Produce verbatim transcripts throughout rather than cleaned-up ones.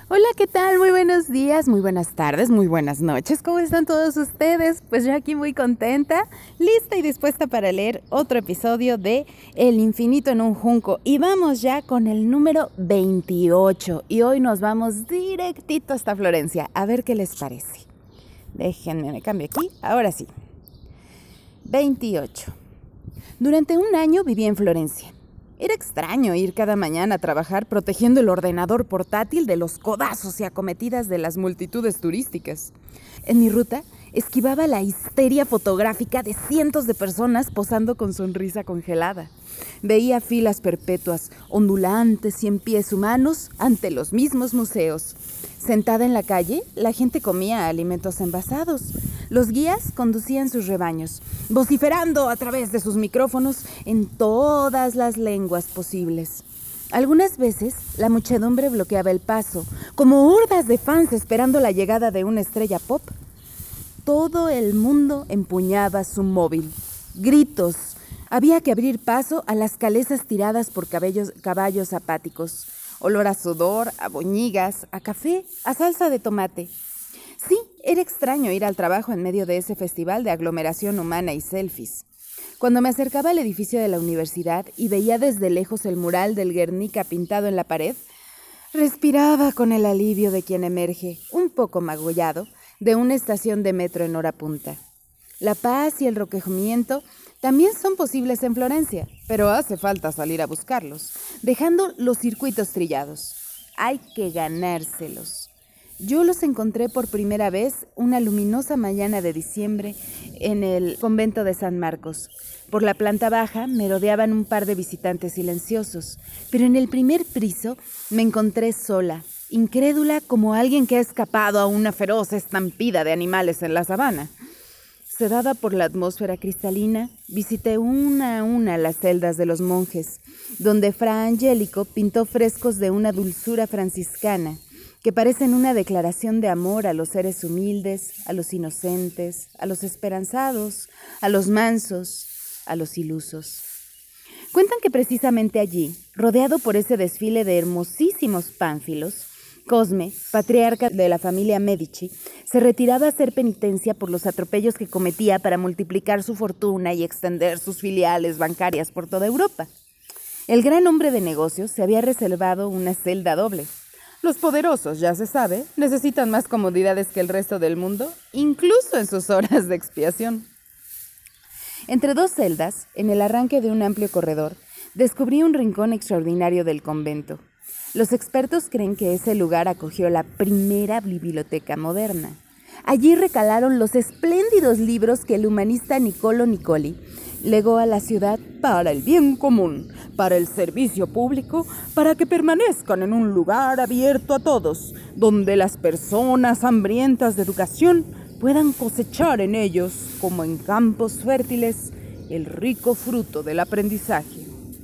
Hola, ¿qué tal? Muy buenos días, muy buenas tardes, muy buenas noches. ¿Cómo están todos ustedes? Pues yo aquí muy contenta, lista y dispuesta para leer otro episodio de El infinito en un junco. Y vamos ya con el número veintiocho. Y hoy nos vamos directito hasta Florencia. A ver qué les parece. Déjenme, me cambio aquí. Ahora sí. veintiocho. Durante un año viví en Florencia. Era extraño ir cada mañana a trabajar protegiendo el ordenador portátil de los codazos y acometidas de las multitudes turísticas. En mi ruta, esquivaba la histeria fotográfica de cientos de personas posando con sonrisa congelada. Veía filas perpetuas, ondulantes y en pies humanos ante los mismos museos. Sentada en la calle, la gente comía alimentos envasados. Los guías conducían sus rebaños, vociferando a través de sus micrófonos en todas las lenguas posibles. Algunas veces, la muchedumbre bloqueaba el paso, como hordas de fans esperando la llegada de una estrella pop. Todo el mundo empuñaba su móvil. Gritos. Había que abrir paso a las calesas tiradas por cabellos, caballos apáticos. Olor a sudor, a boñigas, a café, a salsa de tomate. Sí, era extraño ir al trabajo en medio de ese festival de aglomeración humana y selfies. Cuando me acercaba al edificio de la universidad y veía desde lejos el mural del Guernica pintado en la pared, respiraba con el alivio de quien emerge, un poco magullado, de una estación de metro en hora punta. La paz y el recogimiento también son posibles en Florencia, pero hace falta salir a buscarlos, dejando los circuitos trillados. Hay que ganárselos. Yo los encontré por primera vez una luminosa mañana de diciembre en el convento de San Marcos. Por la planta baja me rodeaban un par de visitantes silenciosos, pero en el primer piso me encontré sola, incrédula como alguien que ha escapado a una feroz estampida de animales en la sabana. Sedada por la atmósfera cristalina, visité una a una las celdas de los monjes, donde Fra Angelico pintó frescos de una dulzura franciscana, que parecen una declaración de amor a los seres humildes, a los inocentes, a los esperanzados, a los mansos, a los ilusos. Cuentan que precisamente allí, rodeado por ese desfile de hermosísimos pánfilos, Cosme, patriarca de la familia Medici, se retiraba a hacer penitencia por los atropellos que cometía para multiplicar su fortuna y extender sus filiales bancarias por toda Europa. El gran hombre de negocios se había reservado una celda doble. Los poderosos, ya se sabe, necesitan más comodidades que el resto del mundo, incluso en sus horas de expiación. Entre dos celdas, en el arranque de un amplio corredor, descubrí un rincón extraordinario del convento. Los expertos creen que ese lugar acogió la primera biblioteca moderna. Allí recalaron los espléndidos libros que el humanista Niccolo Nicoli legó a la ciudad para el bien común, para el servicio público, para que permanezcan en un lugar abierto a todos, donde las personas hambrientas de educación puedan cosechar en ellos, como en campos fértiles, el rico fruto del aprendizaje.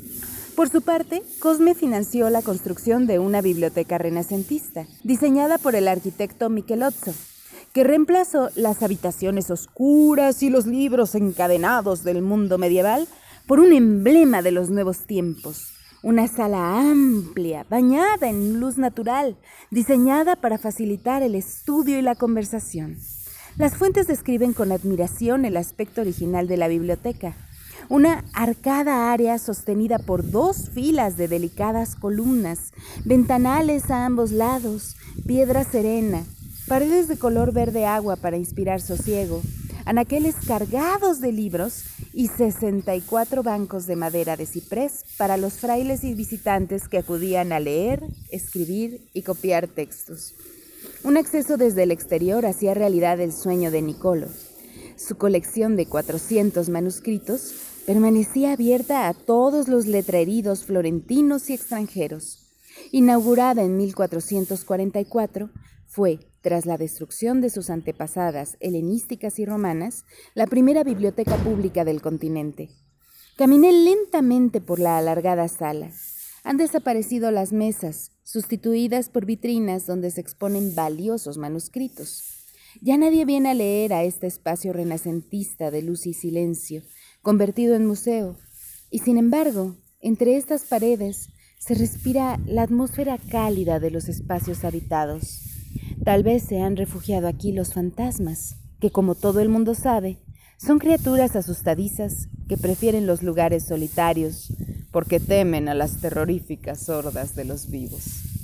Por su parte, Cosme financió la construcción de una biblioteca renacentista, diseñada por el arquitecto Michelozzo, que reemplazó las habitaciones oscuras y los libros encadenados del mundo medieval por un emblema de los nuevos tiempos, una sala amplia, bañada en luz natural, diseñada para facilitar el estudio y la conversación. Las fuentes describen con admiración el aspecto original de la biblioteca. Una arcada área sostenida por dos filas de delicadas columnas, ventanales a ambos lados, piedra serena, paredes de color verde agua para inspirar sosiego, anaqueles cargados de libros y sesenta y cuatro bancos de madera de ciprés para los frailes y visitantes que acudían a leer, escribir y copiar textos. Un acceso desde el exterior hacía realidad el sueño de Niccolo. Su colección de cuatrocientos manuscritos permanecía abierta a todos los letreridos florentinos y extranjeros. Inaugurada en mil cuatrocientos cuarenta y cuatro, fue, tras la destrucción de sus antepasadas helenísticas y romanas, la primera biblioteca pública del continente. Caminé lentamente por la alargada sala. Han desaparecido las mesas, sustituidas por vitrinas donde se exponen valiosos manuscritos. Ya nadie viene a leer a este espacio renacentista de luz y silencio, convertido en museo. Y sin embargo, entre estas paredes Se respira la atmósfera cálida de los espacios habitados. Tal vez se han refugiado aquí los fantasmas, que como todo el mundo sabe, son criaturas asustadizas que prefieren los lugares solitarios porque temen a las terroríficas hordas de los vivos.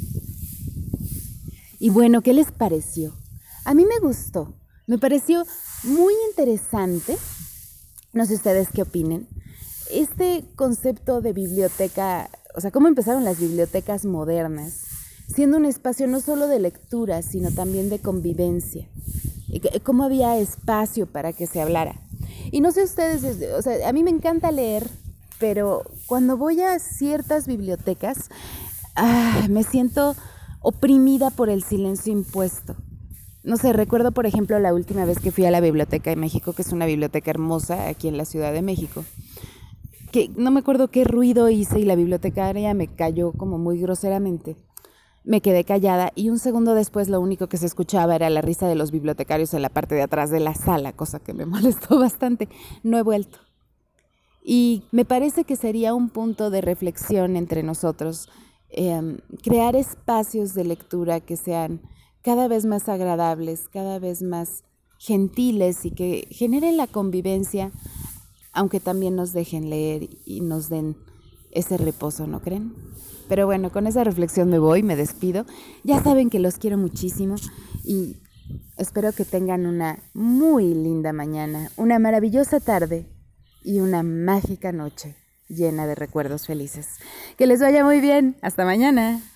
Y bueno, ¿qué les pareció? A mí me gustó, me pareció muy interesante, no sé ustedes qué opinen, este concepto de biblioteca, o sea, cómo empezaron las bibliotecas modernas, siendo un espacio no solo de lectura, sino también de convivencia, y cómo había espacio para que se hablara. Y no sé ustedes, o sea, a mí me encanta leer, pero cuando voy a ciertas bibliotecas, ah, me siento oprimida por el silencio impuesto. No sé, recuerdo por ejemplo la última vez que fui a la Biblioteca de México, que es una biblioteca hermosa aquí en la Ciudad de México, que no me acuerdo qué ruido hice y la bibliotecaria me cayó como muy groseramente. Me quedé callada y un segundo después lo único que se escuchaba era la risa de los bibliotecarios en la parte de atrás de la sala, cosa que me molestó bastante. No he vuelto. Y me parece que sería un punto de reflexión entre nosotros, eh, crear espacios de lectura que sean cada vez más agradables, cada vez más gentiles y que generen la convivencia, aunque también nos dejen leer y nos den ese reposo, ¿no creen? Pero bueno, con esa reflexión me voy, me despido. Ya saben que los quiero muchísimo y espero que tengan una muy linda mañana, una maravillosa tarde y una mágica noche llena de recuerdos felices. Que les vaya muy bien. Hasta mañana.